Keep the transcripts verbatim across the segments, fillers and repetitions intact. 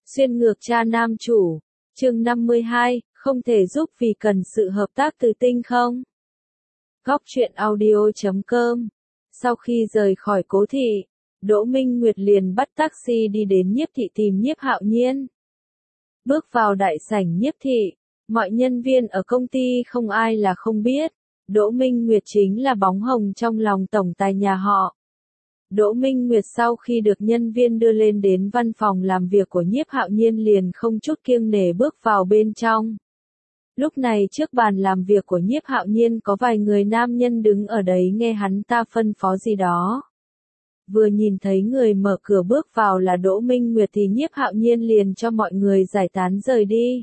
Xuyên ngược cha nam chủ, chương năm mươi hai, không thể giúp vì cần sự hợp tác từ Tinh không? Góc truyện audio chấm com. Sau khi rời khỏi Cố Thị, Đỗ Minh Nguyệt liền bắt taxi đi đến Nhiếp Thị tìm Nhiếp Hạo Nhiên. Bước vào đại sảnh Nhiếp Thị, mọi nhân viên ở công ty không ai là không biết, Đỗ Minh Nguyệt chính là bóng hồng trong lòng tổng tài nhà họ. Đỗ Minh Nguyệt sau khi được nhân viên đưa lên đến văn phòng làm việc của Nhiếp Hạo Nhiên liền không chút kiêng nể bước vào bên trong. Lúc này trước bàn làm việc của Nhiếp Hạo Nhiên có vài người nam nhân đứng ở đấy nghe hắn ta phân phó gì đó. Vừa nhìn thấy người mở cửa bước vào là Đỗ Minh Nguyệt thì Nhiếp Hạo Nhiên liền cho mọi người giải tán rời đi.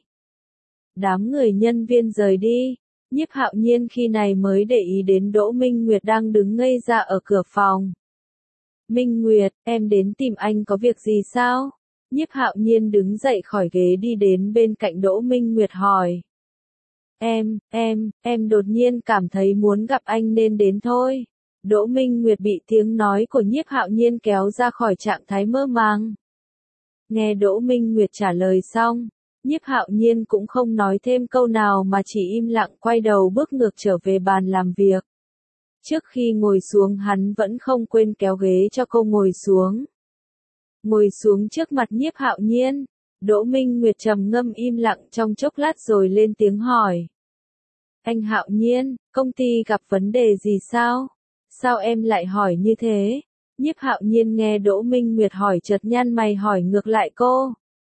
Đám người nhân viên rời đi, Nhiếp Hạo Nhiên khi này mới để ý đến Đỗ Minh Nguyệt đang đứng ngây ra ở cửa phòng. Minh Nguyệt, em đến tìm anh có việc gì sao? Nhiếp Hạo Nhiên đứng dậy khỏi ghế đi đến bên cạnh Đỗ Minh Nguyệt hỏi. Em, em, em đột nhiên cảm thấy muốn gặp anh nên đến thôi. Đỗ Minh Nguyệt bị tiếng nói của Nhiếp Hạo Nhiên kéo ra khỏi trạng thái mơ màng. Nghe Đỗ Minh Nguyệt trả lời xong, Nhiếp Hạo Nhiên cũng không nói thêm câu nào mà chỉ im lặng quay đầu bước ngược trở về bàn làm việc. Trước khi ngồi xuống hắn vẫn không quên kéo ghế cho cô ngồi xuống. Ngồi xuống trước mặt Nhiếp Hạo Nhiên, Đỗ Minh Nguyệt trầm ngâm im lặng trong chốc lát rồi lên tiếng hỏi. Anh Hạo Nhiên, công ty gặp vấn đề gì sao? Sao em lại hỏi như thế? Nhiếp Hạo Nhiên nghe Đỗ Minh Nguyệt hỏi chợt nhăn mày hỏi ngược lại cô.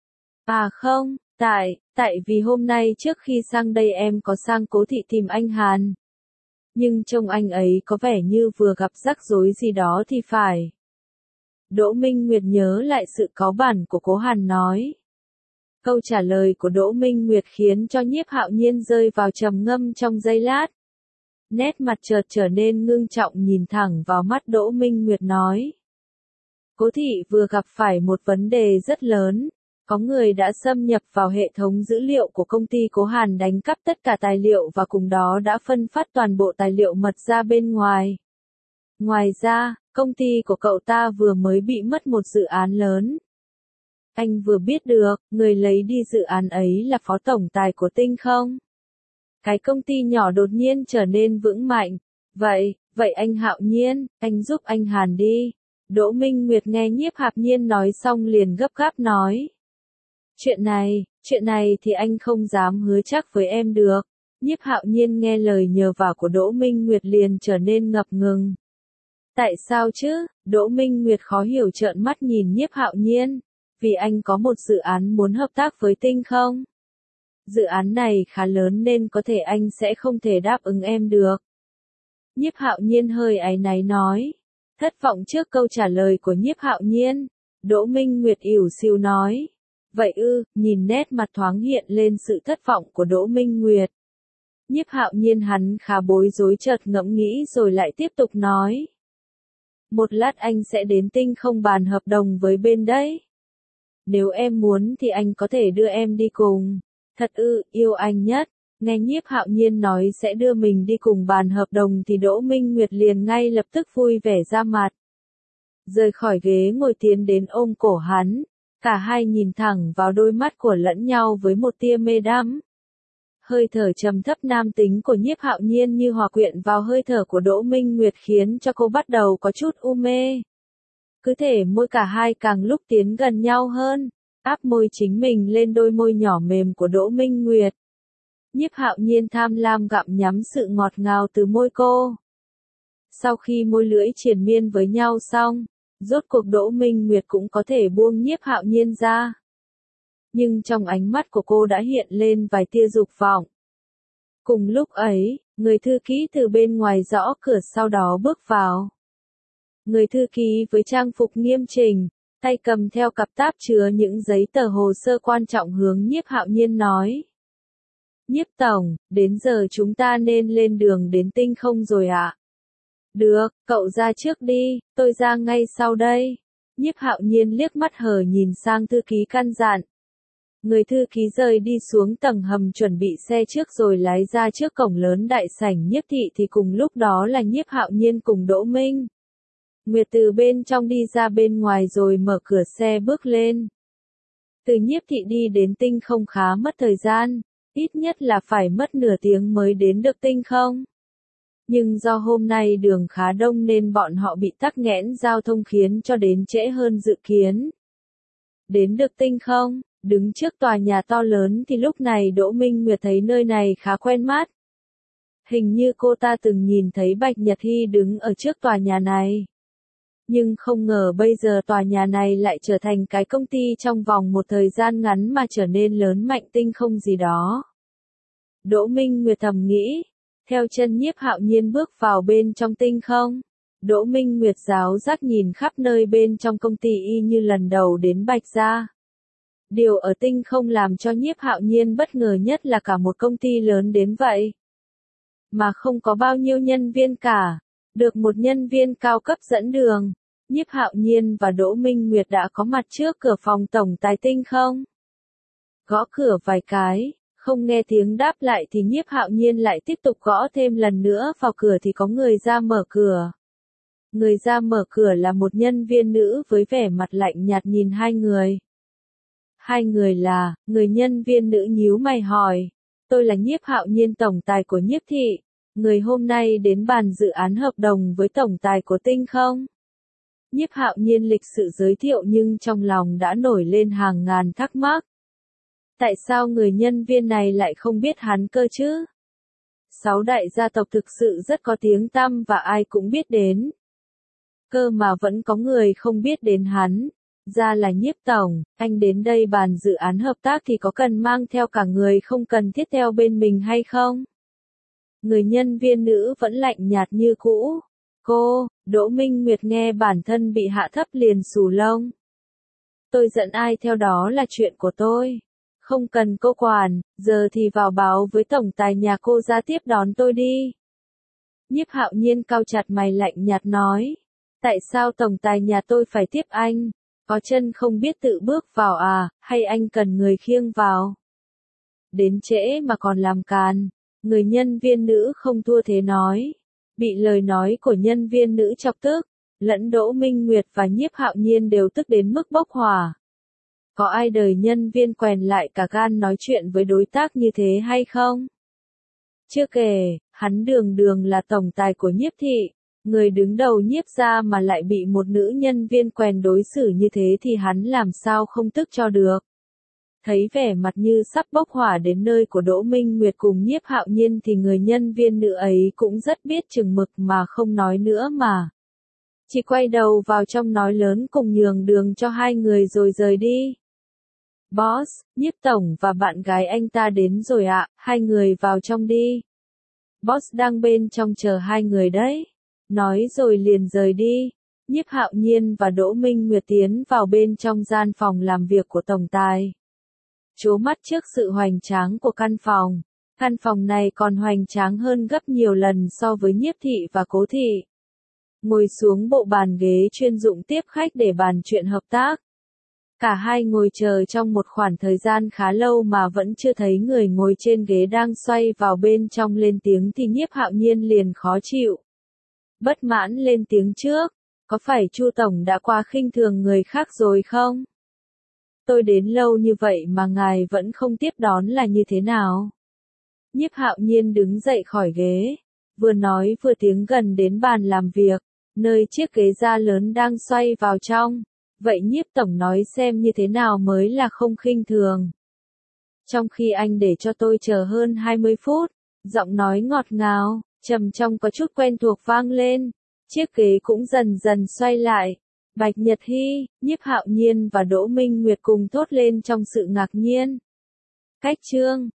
À không, tại, tại vì hôm nay trước khi sang đây em có sang Cố Thị tìm anh Hàn. Nhưng trông anh ấy có vẻ như vừa gặp rắc rối gì đó thì phải. Đỗ Minh Nguyệt nhớ lại sự cáu bẳn của Cố Hàn nói. Câu trả lời của Đỗ Minh Nguyệt khiến cho Nhiếp Hạo Nhiên rơi vào trầm ngâm trong giây lát. Nét mặt chợt trở nên ngưng trọng nhìn thẳng vào mắt Đỗ Minh Nguyệt nói. Cố Thị vừa gặp phải một vấn đề rất lớn. Có người đã xâm nhập vào hệ thống dữ liệu của công ty Cố Hàn đánh cắp tất cả tài liệu và cùng đó đã phân phát toàn bộ tài liệu mật ra bên ngoài. Ngoài ra, công ty của cậu ta vừa mới bị mất một dự án lớn. Anh vừa biết được, người lấy đi dự án ấy là phó tổng tài của Tinh không? Cái công ty nhỏ đột nhiên trở nên vững mạnh. Vậy, vậy anh Hạo Nhiên, anh giúp anh Hàn đi. Đỗ Minh Nguyệt nghe Nhiếp Hạo Nhiên nói xong liền gấp gáp nói. Chuyện này, chuyện này thì anh không dám hứa chắc với em được. Nhiếp Hạo Nhiên nghe lời nhờ vả của Đỗ Minh Nguyệt liền trở nên ngập ngừng. Tại sao chứ? Đỗ Minh Nguyệt khó hiểu trợn mắt nhìn Nhiếp Hạo Nhiên. Vì anh có một dự án muốn hợp tác với Tinh không? Dự án này khá lớn nên có thể anh sẽ không thể đáp ứng em được. Nhiếp Hạo Nhiên hơi áy náy nói. Thất vọng trước câu trả lời của Nhiếp Hạo Nhiên, Đỗ Minh Nguyệt ỉu xìu nói. Vậy ư, nhìn nét mặt thoáng hiện lên sự thất vọng của Đỗ Minh Nguyệt. Nhiếp Hạo Nhiên hắn khá bối rối chợt ngẫm nghĩ rồi lại tiếp tục nói. Một lát anh sẽ đến Tinh không bàn hợp đồng với bên đấy. Nếu em muốn thì anh có thể đưa em đi cùng. Thật ư, yêu anh nhất. Nghe Nhiếp Hạo Nhiên nói sẽ đưa mình đi cùng bàn hợp đồng thì Đỗ Minh Nguyệt liền ngay lập tức vui vẻ ra mặt. Rời khỏi ghế ngồi tiến đến ôm cổ hắn. Cả hai nhìn thẳng vào đôi mắt của lẫn nhau với một tia mê đắm. Hơi thở trầm thấp nam tính của Nhiếp Hạo Nhiên như hòa quyện vào hơi thở của Đỗ Minh Nguyệt khiến cho cô bắt đầu có chút u mê. Cứ thể môi cả hai càng lúc tiến gần nhau hơn, áp môi chính mình lên đôi môi nhỏ mềm của Đỗ Minh Nguyệt. Nhiếp Hạo Nhiên tham lam gặm nhắm sự ngọt ngào từ môi cô. Sau khi môi lưỡi triền miên với nhau xong, rốt cuộc Đỗ Minh Nguyệt cũng có thể buông Nhiếp Hạo Nhiên ra. Nhưng trong ánh mắt của cô đã hiện lên vài tia dục vọng. Cùng lúc ấy, người thư ký từ bên ngoài gõ cửa sau đó bước vào. Người thư ký với trang phục nghiêm chỉnh, tay cầm theo cặp táp chứa những giấy tờ hồ sơ quan trọng hướng Nhiếp Hạo Nhiên nói. Nhiếp tổng, đến giờ chúng ta nên lên đường đến Tinh không rồi ạ. À? Được, cậu ra trước đi, tôi ra ngay sau đây. Nhiếp Hạo Nhiên liếc mắt hờ nhìn sang thư ký căn dặn. Người thư ký rời đi xuống tầng hầm chuẩn bị xe trước rồi lái ra trước cổng lớn đại sảnh Nhiếp Thị thì cùng lúc đó là Nhiếp Hạo Nhiên cùng Đỗ Minh Nguyệt từ bên trong đi ra bên ngoài rồi mở cửa xe bước lên. Từ Nhiếp thị đi đến tinh không khá mất thời gian, ít nhất là phải mất nửa tiếng mới đến được tinh không. Nhưng do hôm nay đường khá đông nên bọn họ bị tắc nghẽn giao thông khiến cho đến trễ hơn dự kiến. Đến được tinh không, đứng trước tòa nhà to lớn thì lúc này Đỗ Minh Nguyệt thấy nơi này khá quen mắt. Hình như cô ta từng nhìn thấy Bạch Nhật Hy đứng ở trước tòa nhà này. Nhưng không ngờ bây giờ tòa nhà này lại trở thành cái công ty trong vòng một thời gian ngắn mà trở nên lớn mạnh tinh không gì đó. Đỗ Minh Nguyệt thầm nghĩ, theo chân Nhiếp Hạo Nhiên bước vào bên trong tinh không. Đỗ Minh Nguyệt giáo giác nhìn khắp nơi bên trong công ty y như lần đầu đến Bạch Gia. Điều ở tinh không làm cho Nhiếp Hạo Nhiên bất ngờ nhất là cả một công ty lớn đến vậy. Mà không có bao nhiêu nhân viên cả, được một nhân viên cao cấp dẫn đường, Nhiếp Hạo Nhiên và Đỗ Minh Nguyệt đã có mặt trước cửa phòng tổng tài tinh không. Gõ cửa vài cái, không nghe tiếng đáp lại thì Nhiếp Hạo Nhiên lại tiếp tục gõ thêm lần nữa vào cửa thì có người ra mở cửa. Người ra mở cửa là một nhân viên nữ với vẻ mặt lạnh nhạt nhìn hai người. Hai người là, người nhân viên nữ nhíu mày hỏi, tôi là Nhiếp Hạo Nhiên tổng tài của Nhiếp thị, người hôm nay đến bàn dự án hợp đồng với tổng tài của tinh không. Nhiếp Hạo Nhiên lịch sự giới thiệu nhưng trong lòng đã nổi lên hàng ngàn thắc mắc. Tại sao người nhân viên này lại không biết hắn cơ chứ? Sáu đại gia tộc thực sự rất có tiếng tăm và ai cũng biết đến. Cơ mà vẫn có người không biết đến hắn. Ra là Nhiếp tổng, anh đến đây bàn dự án hợp tác thì có cần mang theo cả người không cần thiết theo bên mình hay không? Người nhân viên nữ vẫn lạnh nhạt như cũ. Cô, Đỗ Minh Nguyệt nghe bản thân bị hạ thấp liền xù lông. Tôi dẫn ai theo đó là chuyện của tôi. Không cần cô quản, giờ thì vào báo với tổng tài nhà cô ra tiếp đón tôi đi. Nhiếp Hạo Nhiên cau chặt mày lạnh nhạt nói. Tại sao tổng tài nhà tôi phải tiếp anh? Có chân không biết tự bước vào à, hay anh cần người khiêng vào? Đến trễ mà còn làm càn. Người nhân viên nữ không thua thế nói. Bị lời nói của nhân viên nữ chọc tức, lẫn Đỗ Minh Nguyệt và Nhiếp Hạo Nhiên đều tức đến mức bốc hỏa. Có ai đời nhân viên quèn lại cả gan nói chuyện với đối tác như thế hay không? Chưa kể, hắn đường đường là tổng tài của Nhiếp thị, người đứng đầu Nhiếp gia mà lại bị một nữ nhân viên quèn đối xử như thế thì hắn làm sao không tức cho được. Thấy vẻ mặt như sắp bốc hỏa đến nơi của Đỗ Minh Nguyệt cùng Nhiếp Hạo Nhiên thì người nhân viên nữ ấy cũng rất biết chừng mực mà không nói nữa mà. Chỉ quay đầu vào trong nói lớn cùng nhường đường cho hai người rồi rời đi. Boss, Nhiếp tổng và bạn gái anh ta đến rồi ạ, hai người vào trong đi. Boss đang bên trong chờ hai người đấy. Nói rồi liền rời đi. Nhiếp Hạo Nhiên và Đỗ Minh Nguyệt tiến vào bên trong gian phòng làm việc của tổng tài. Trố mắt trước sự hoành tráng của căn phòng. Căn phòng này còn hoành tráng hơn gấp nhiều lần so với Nhiếp thị và Cố thị. Ngồi xuống bộ bàn ghế chuyên dụng tiếp khách để bàn chuyện hợp tác. Cả hai ngồi chờ trong một khoảng thời gian khá lâu mà vẫn chưa thấy người ngồi trên ghế đang xoay vào bên trong lên tiếng thì Nhiếp Hạo Nhiên liền khó chịu. Bất mãn lên tiếng trước, có phải Chu tổng đã quá khinh thường người khác rồi không? Tôi đến lâu như vậy mà ngài vẫn không tiếp đón là như thế nào? Nhiếp Hạo Nhiên đứng dậy khỏi ghế, vừa nói vừa tiến gần đến bàn làm việc, nơi chiếc ghế da lớn đang xoay vào trong. Vậy Nhiếp tổng nói xem như thế nào mới là không khinh thường. Trong khi anh để cho tôi chờ hơn hai mươi phút, giọng nói ngọt ngào, trầm trong có chút quen thuộc vang lên, chiếc ghế cũng dần dần xoay lại. Bạch Nhật Hy, Nhiếp Hạo Nhiên và Đỗ Minh Nguyệt cùng thốt lên trong sự ngạc nhiên. Cách chương